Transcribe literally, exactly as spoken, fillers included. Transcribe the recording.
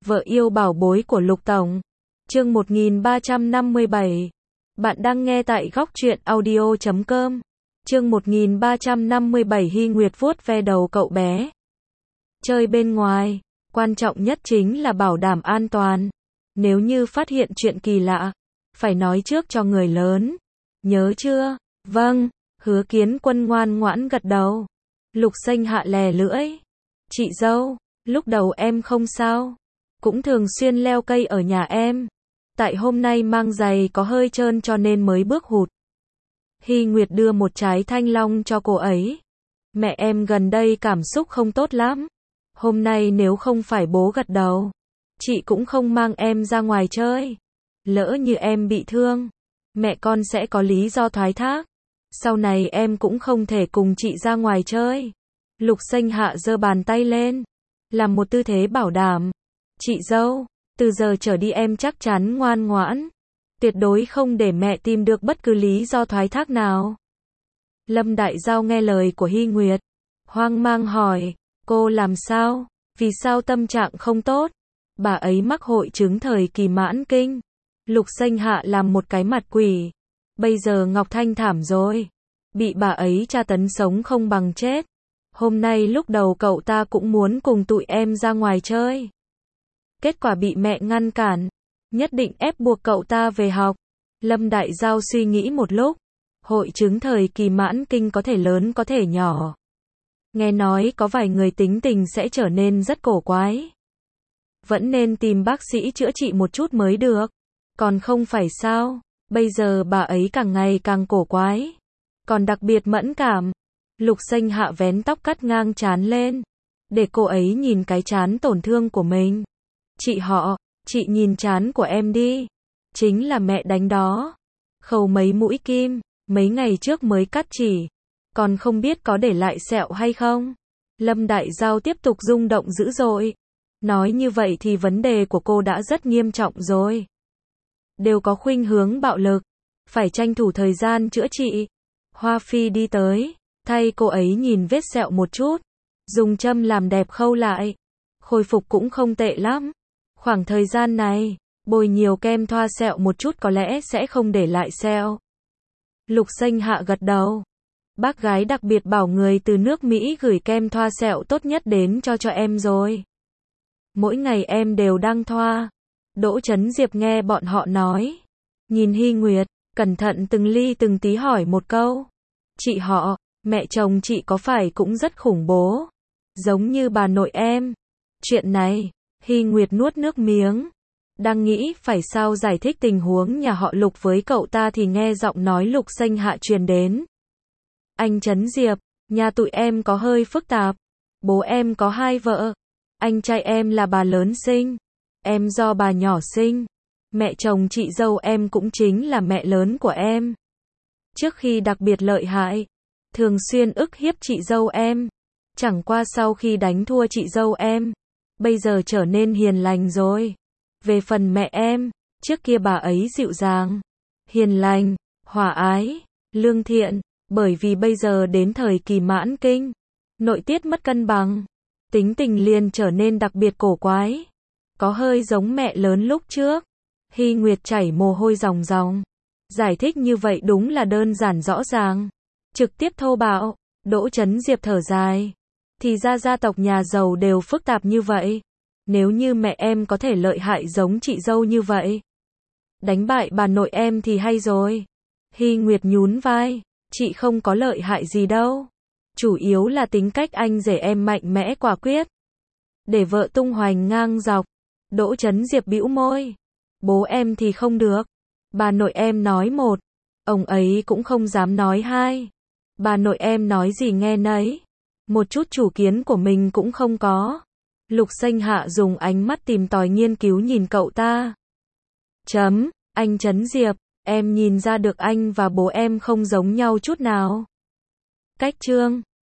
Vợ yêu bảo bối của Lục Tổng. Chương một nghìn ba trăm năm mươi bảy. Bạn đang nghe tại góc truyện audio chấm com. Chương một nghìn ba trăm năm mươi bảy. Hy Nguyệt vuốt ve đầu cậu bé. Chơi bên ngoài, quan trọng nhất chính là bảo đảm an toàn. Nếu như phát hiện chuyện kỳ lạ, phải nói trước cho người lớn. Nhớ chưa? Vâng, Hứa Kiến Quân ngoan ngoãn gật đầu. Lục Xanh hạ lè lưỡi. Chị dâu, lúc đầu em không sao. Cũng thường xuyên leo cây ở nhà em. Tại hôm nay mang giày có hơi trơn cho nên mới bước hụt. Hy Nguyệt đưa một trái thanh long cho cô ấy. Mẹ em gần đây cảm xúc không tốt lắm. Hôm nay nếu không phải bố gật đầu, chị cũng không mang em ra ngoài chơi. Lỡ như em bị thương, mẹ con sẽ có lý do thoái thác. Sau này em cũng không thể cùng chị ra ngoài chơi. Lục Xanh hạ giơ bàn tay lên, làm một tư thế bảo đảm. Chị dâu, từ giờ trở đi em chắc chắn ngoan ngoãn. Tuyệt đối không để mẹ tìm được bất cứ lý do thoái thác nào. Lâm Đại Giao nghe lời của Hy Nguyệt, hoang mang hỏi, cô làm sao? Vì sao tâm trạng không tốt? Bà ấy mắc hội chứng thời kỳ mãn kinh. Lục Xanh hạ làm một cái mặt quỷ. Bây giờ Ngọc Thanh thảm rồi. Bị bà ấy tra tấn sống không bằng chết. Hôm nay lúc đầu cậu ta cũng muốn cùng tụi em ra ngoài chơi. Kết quả bị mẹ ngăn cản. Nhất định ép buộc cậu ta về học. Lâm Đại Giao suy nghĩ một lúc. Hội chứng thời kỳ mãn kinh có thể lớn có thể nhỏ. Nghe nói có vài người tính tình sẽ trở nên rất cổ quái. Vẫn nên tìm bác sĩ chữa trị một chút mới được. Còn không phải sao, bây giờ bà ấy càng ngày càng cổ quái. Còn đặc biệt mẫn cảm. Lục Xanh hạ vén tóc cắt ngang trán lên. Để cô ấy nhìn cái trán tổn thương của mình. Chị họ, chị nhìn trán của em đi. Chính là mẹ đánh đó. Khâu mấy mũi kim, mấy ngày trước mới cắt chỉ. Còn không biết có để lại sẹo hay không. Lâm Đại Giao tiếp tục rung động dữ dội. Nói như vậy thì vấn đề của cô đã rất nghiêm trọng rồi. Đều có khuynh hướng bạo lực. Phải tranh thủ thời gian chữa trị. Hoa Phi đi tới, thay cô ấy nhìn vết sẹo một chút. Dùng châm làm đẹp khâu lại. Khôi phục cũng không tệ lắm. Khoảng thời gian này, bôi nhiều kem thoa sẹo một chút có lẽ sẽ không để lại sẹo. Lục Xanh hạ gật đầu. Bác gái đặc biệt bảo người từ nước Mỹ gửi kem thoa sẹo tốt nhất đến cho cho em rồi. Mỗi ngày em đều đang thoa. Đỗ Chấn Diệp nghe bọn họ nói. Nhìn Hy Nguyệt, cẩn thận từng ly từng tí hỏi một câu. Chị họ, mẹ chồng chị có phải cũng rất khủng bố? Giống như bà nội em. Chuyện này, Hy Nguyệt nuốt nước miếng. Đang nghĩ phải sao giải thích tình huống nhà họ Lục với cậu ta thì nghe giọng nói Lục Xanh hạ truyền đến. Anh Chấn Diệp, nhà tụi em có hơi phức tạp. Bố em có hai vợ. Anh trai em là bà lớn sinh. Em do bà nhỏ sinh. Mẹ chồng chị dâu em cũng chính là mẹ lớn của em. Trước khi đặc biệt lợi hại. Thường xuyên ức hiếp chị dâu em. Chẳng qua sau khi đánh thua chị dâu em. Bây giờ trở nên hiền lành rồi. Về phần mẹ em, trước kia bà ấy dịu dàng, hiền lành, hòa ái, lương thiện. Bởi vì bây giờ đến thời kỳ mãn kinh, nội tiết mất cân bằng, tính tình liền trở nên đặc biệt cổ quái. Có hơi giống mẹ lớn lúc trước. Hy Nguyệt chảy mồ hôi ròng ròng. Giải thích như vậy đúng là đơn giản rõ ràng. Trực tiếp thô bạo. Đỗ Chấn Diệp thở dài. Thì ra gia tộc nhà giàu đều phức tạp như vậy. Nếu như mẹ em có thể lợi hại giống chị dâu như vậy. Đánh bại bà nội em thì hay rồi. Hy Nguyệt nhún vai. Chị không có lợi hại gì đâu. Chủ yếu là tính cách anh rể em mạnh mẽ quả quyết. Để vợ tung hoành ngang dọc. Đỗ Chấn Diệp bĩu môi. Bố em thì không được. Bà nội em nói một. Ông ấy cũng không dám nói hai. Bà nội em nói gì nghe nấy. Một chút chủ kiến của mình cũng không có. Lục Xanh hạ dùng ánh mắt tìm tòi nghiên cứu nhìn cậu ta. Chấm, anh Chấn Diệp, em nhìn ra được anh và bố em không giống nhau chút nào. Cách trương,